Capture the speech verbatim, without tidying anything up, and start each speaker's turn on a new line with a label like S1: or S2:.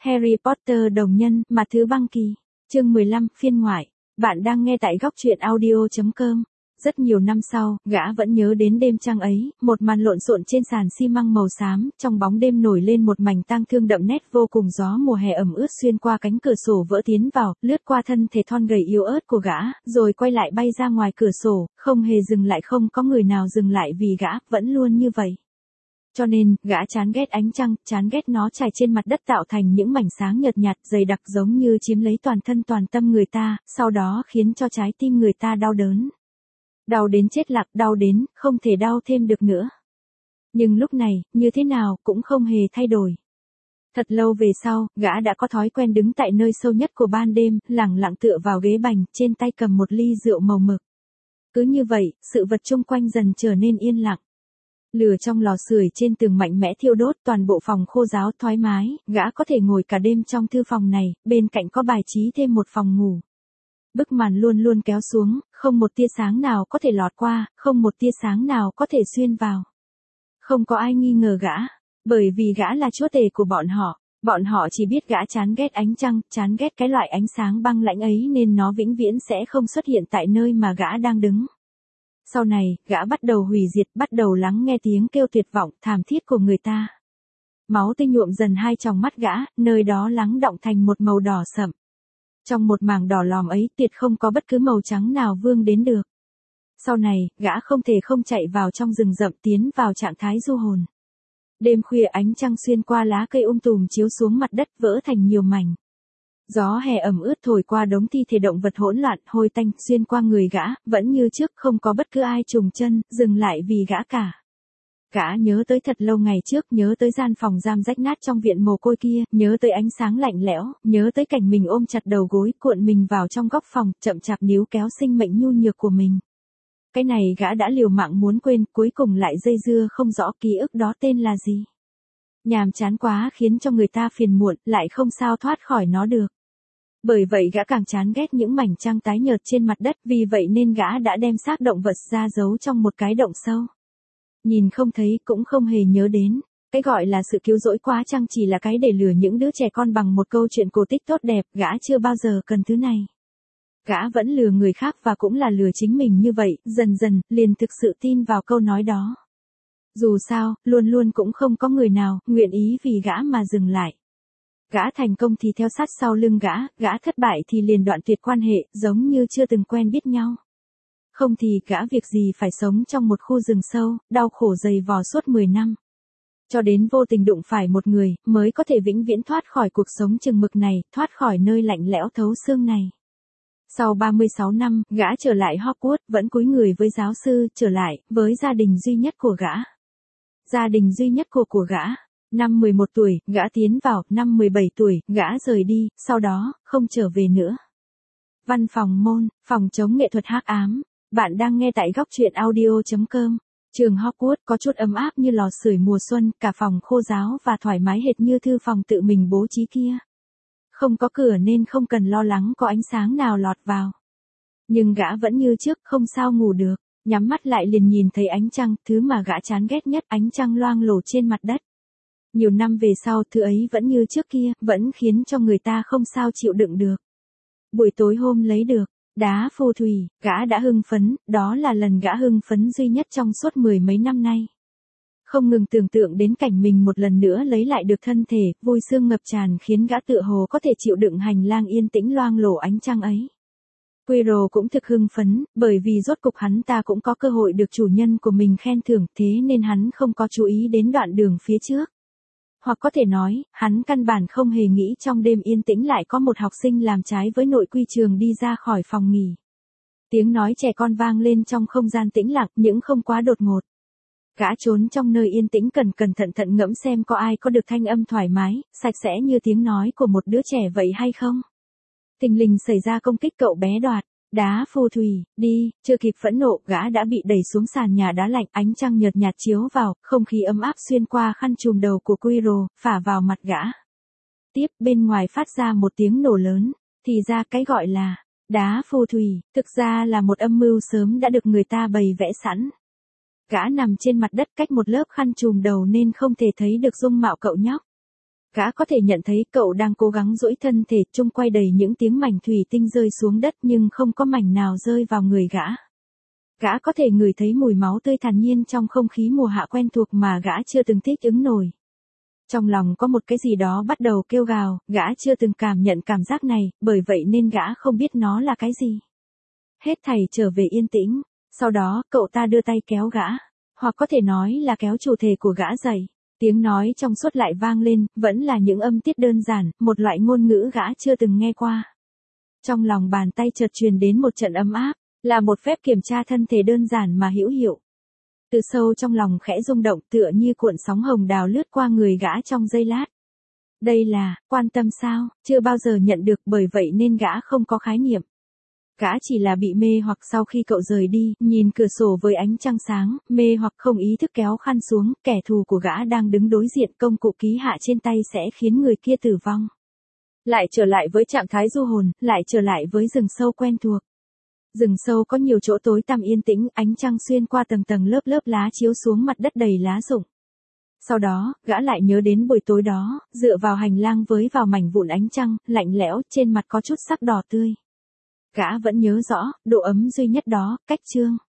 S1: Harry Potter đồng nhân, mặt thứ băng kỳ. Chương mười lăm, phiên ngoại. Bạn đang nghe tại góc truyện audio chấm com. Rất nhiều năm sau, gã vẫn nhớ đến đêm trăng ấy, một màn lộn xộn trên sàn xi măng màu xám, trong bóng đêm nổi lên một mảnh tang thương đậm nét vô cùng, gió mùa hè ẩm ướt xuyên qua cánh cửa sổ vỡ tiến vào, lướt qua thân thể thon gầy yếu ớt của gã, rồi quay lại bay ra ngoài cửa sổ, không hề dừng lại, không có người nào dừng lại vì gã, vẫn luôn như vậy. Cho nên, gã chán ghét ánh trăng, chán ghét nó trải trên mặt đất tạo thành những mảnh sáng nhợt nhạt, dày đặc giống như chiếm lấy toàn thân toàn tâm người ta, sau đó khiến cho trái tim người ta đau đớn. Đau đến chết lặng, đau đến, không thể đau thêm được nữa. Nhưng lúc này, như thế nào, cũng không hề thay đổi. Thật lâu về sau, gã đã có thói quen đứng tại nơi sâu nhất của ban đêm, lẳng lặng tựa vào ghế bành, trên tay cầm một ly rượu màu mực. Cứ như vậy, sự vật chung quanh dần trở nên yên lặng. Lửa trong lò sưởi trên tường mạnh mẽ thiêu đốt, toàn bộ phòng khô ráo thoải mái, gã có thể ngồi cả đêm trong thư phòng này, bên cạnh có bài trí thêm một phòng ngủ. Bức màn luôn luôn kéo xuống, không một tia sáng nào có thể lọt qua, không một tia sáng nào có thể xuyên vào. Không có ai nghi ngờ gã, bởi vì gã là chúa tể của bọn họ. Bọn họ chỉ biết gã chán ghét ánh trăng, chán ghét cái loại ánh sáng băng lãnh ấy nên nó vĩnh viễn sẽ không xuất hiện tại nơi mà gã đang đứng. Sau này, gã bắt đầu hủy diệt, bắt đầu lắng nghe tiếng kêu tuyệt vọng, thảm thiết của người ta. Máu tươi nhuộm dần hai tròng mắt gã, nơi đó lắng đọng thành một màu đỏ sậm. Trong một mảng đỏ lòm ấy, tuyệt không có bất cứ màu trắng nào vương đến được. Sau này, gã không thể không chạy vào trong rừng rậm, tiến vào trạng thái du hồn. Đêm khuya, ánh trăng xuyên qua lá cây um tùm chiếu xuống mặt đất, vỡ thành nhiều mảnh. Gió hè ẩm ướt thổi qua đống thi thể động vật hỗn loạn, hôi tanh, xuyên qua người gã, vẫn như trước, không có bất cứ ai trùng chân, dừng lại vì gã cả. Gã nhớ tới thật lâu ngày trước, nhớ tới gian phòng giam rách nát trong viện mồ côi kia, nhớ tới ánh sáng lạnh lẽo, nhớ tới cảnh mình ôm chặt đầu gối, cuộn mình vào trong góc phòng, chậm chạp níu kéo sinh mệnh nhu nhược của mình. Cái này gã đã liều mạng muốn quên, cuối cùng lại dây dưa không rõ ký ức đó tên là gì. Nhàm chán quá khiến cho người ta phiền muộn, lại không sao thoát khỏi nó được. Bởi vậy gã càng chán ghét những mảnh trăng tái nhợt trên mặt đất, vì vậy nên gã đã đem xác động vật ra giấu trong một cái động sâu. Nhìn không thấy, cũng không hề nhớ đến. Cái gọi là sự cứu rỗi quá chăng chỉ là cái để lừa những đứa trẻ con bằng một câu chuyện cổ tích tốt đẹp, gã chưa bao giờ cần thứ này. Gã vẫn lừa người khác và cũng là lừa chính mình như vậy, dần dần, liền thực sự tin vào câu nói đó. Dù sao, luôn luôn cũng không có người nào nguyện ý vì gã mà dừng lại. Gã thành công thì theo sát sau lưng gã, gã thất bại thì liền đoạn tuyệt quan hệ, giống như chưa từng quen biết nhau. Không thì gã việc gì phải sống trong một khu rừng sâu, đau khổ dày vò suốt mười năm. Cho đến vô tình đụng phải một người, mới có thể vĩnh viễn thoát khỏi cuộc sống chừng mực này, thoát khỏi nơi lạnh lẽo thấu xương này. Sau ba mươi sáu năm, gã trở lại Hogwarts, vẫn cúi người với giáo sư, trở lại, với gia đình duy nhất của gã. Gia đình duy nhất của của gã. Năm mười một tuổi, gã tiến vào, năm mười bảy tuổi, gã rời đi, sau đó, không trở về nữa. Văn phòng môn, phòng chống nghệ thuật hắc ám. Bạn đang nghe tại góc truyện audio chấm com. Trường Hogwarts có chút ấm áp như lò sưởi mùa xuân, cả phòng khô ráo và thoải mái hệt như thư phòng tự mình bố trí kia. Không có cửa nên không cần lo lắng có ánh sáng nào lọt vào. Nhưng gã vẫn như trước, không sao ngủ được, nhắm mắt lại liền nhìn thấy ánh trăng, thứ mà gã chán ghét nhất, ánh trăng loang lổ trên mặt đất. Nhiều năm về sau, thứ ấy vẫn như trước kia, vẫn khiến cho người ta không sao chịu đựng được. Buổi tối hôm lấy được đá phù thủy, gã đã hưng phấn, đó là lần gã hưng phấn duy nhất trong suốt mười mấy năm nay. Không ngừng tưởng tượng đến cảnh mình một lần nữa lấy lại được thân thể, vui sướng ngập tràn khiến gã tựa hồ có thể chịu đựng hành lang yên tĩnh loang lổ ánh trăng ấy. Quirrell cũng thực hưng phấn, bởi vì rốt cục hắn ta cũng có cơ hội được chủ nhân của mình khen thưởng, thế nên hắn không có chú ý đến đoạn đường phía trước. Hoặc có thể nói, hắn căn bản không hề nghĩ trong đêm yên tĩnh lại có một học sinh làm trái với nội quy trường đi ra khỏi phòng nghỉ. Tiếng nói trẻ con vang lên trong không gian tĩnh lặng, những không quá đột ngột. Gã trốn trong nơi yên tĩnh cẩn cẩn thận thận ngẫm xem có ai có được thanh âm thoải mái, sạch sẽ như tiếng nói của một đứa trẻ vậy hay không. Thình lình xảy ra công kích cậu bé đoạt đá phù thủy, đi, chưa kịp phẫn nộ, gã đã bị đẩy xuống sàn nhà đá lạnh, ánh trăng nhợt nhạt chiếu vào, không khí ấm áp xuyên qua khăn trùm đầu của Quirrell, phả vào mặt gã. Tiếp, bên ngoài phát ra một tiếng nổ lớn, thì ra cái gọi là đá phù thủy, thực ra là một âm mưu sớm đã được người ta bày vẽ sẵn. Gã nằm trên mặt đất cách một lớp khăn trùm đầu nên không thể thấy được dung mạo cậu nhóc. Gã có thể nhận thấy cậu đang cố gắng duỗi thân thể, chung quay đầy những tiếng mảnh thủy tinh rơi xuống đất nhưng không có mảnh nào rơi vào người gã. Gã có thể ngửi thấy mùi máu tươi thản nhiên trong không khí mùa hạ quen thuộc mà gã chưa từng thích ứng nổi. Trong lòng có một cái gì đó bắt đầu kêu gào, gã chưa từng cảm nhận cảm giác này, bởi vậy nên gã không biết nó là cái gì. Hết thảy trở về yên tĩnh, sau đó cậu ta đưa tay kéo gã, hoặc có thể nói là kéo chủ thể của gã dậy. Tiếng nói trong suốt lại vang lên, vẫn là những âm tiết đơn giản, một loại ngôn ngữ gã chưa từng nghe qua. Trong lòng bàn tay chợt truyền đến một trận ấm áp, là một phép kiểm tra thân thể đơn giản mà hữu hiệu. Từ sâu trong lòng khẽ rung động tựa như cuộn sóng hồng đào lướt qua người gã trong giây lát. Đây là, quan tâm sao, chưa bao giờ nhận được bởi vậy nên gã không có khái niệm. Gã chỉ là bị mê hoặc sau khi cậu rời đi, nhìn cửa sổ với ánh trăng sáng, mê hoặc không ý thức kéo khăn xuống, kẻ thù của gã đang đứng đối diện công cụ ký hạ trên tay sẽ khiến người kia tử vong. Lại trở lại với trạng thái du hồn, lại trở lại với rừng sâu quen thuộc. Rừng sâu có nhiều chỗ tối tăm yên tĩnh, ánh trăng xuyên qua tầng tầng lớp lớp lá chiếu xuống mặt đất đầy lá rụng. Sau đó, gã lại nhớ đến buổi tối đó, dựa vào hành lang với vào mảnh vụn ánh trăng, lạnh lẽo, trên mặt có chút sắc đỏ tươi. Gã vẫn nhớ rõ, độ ấm duy nhất đó, cách Trương.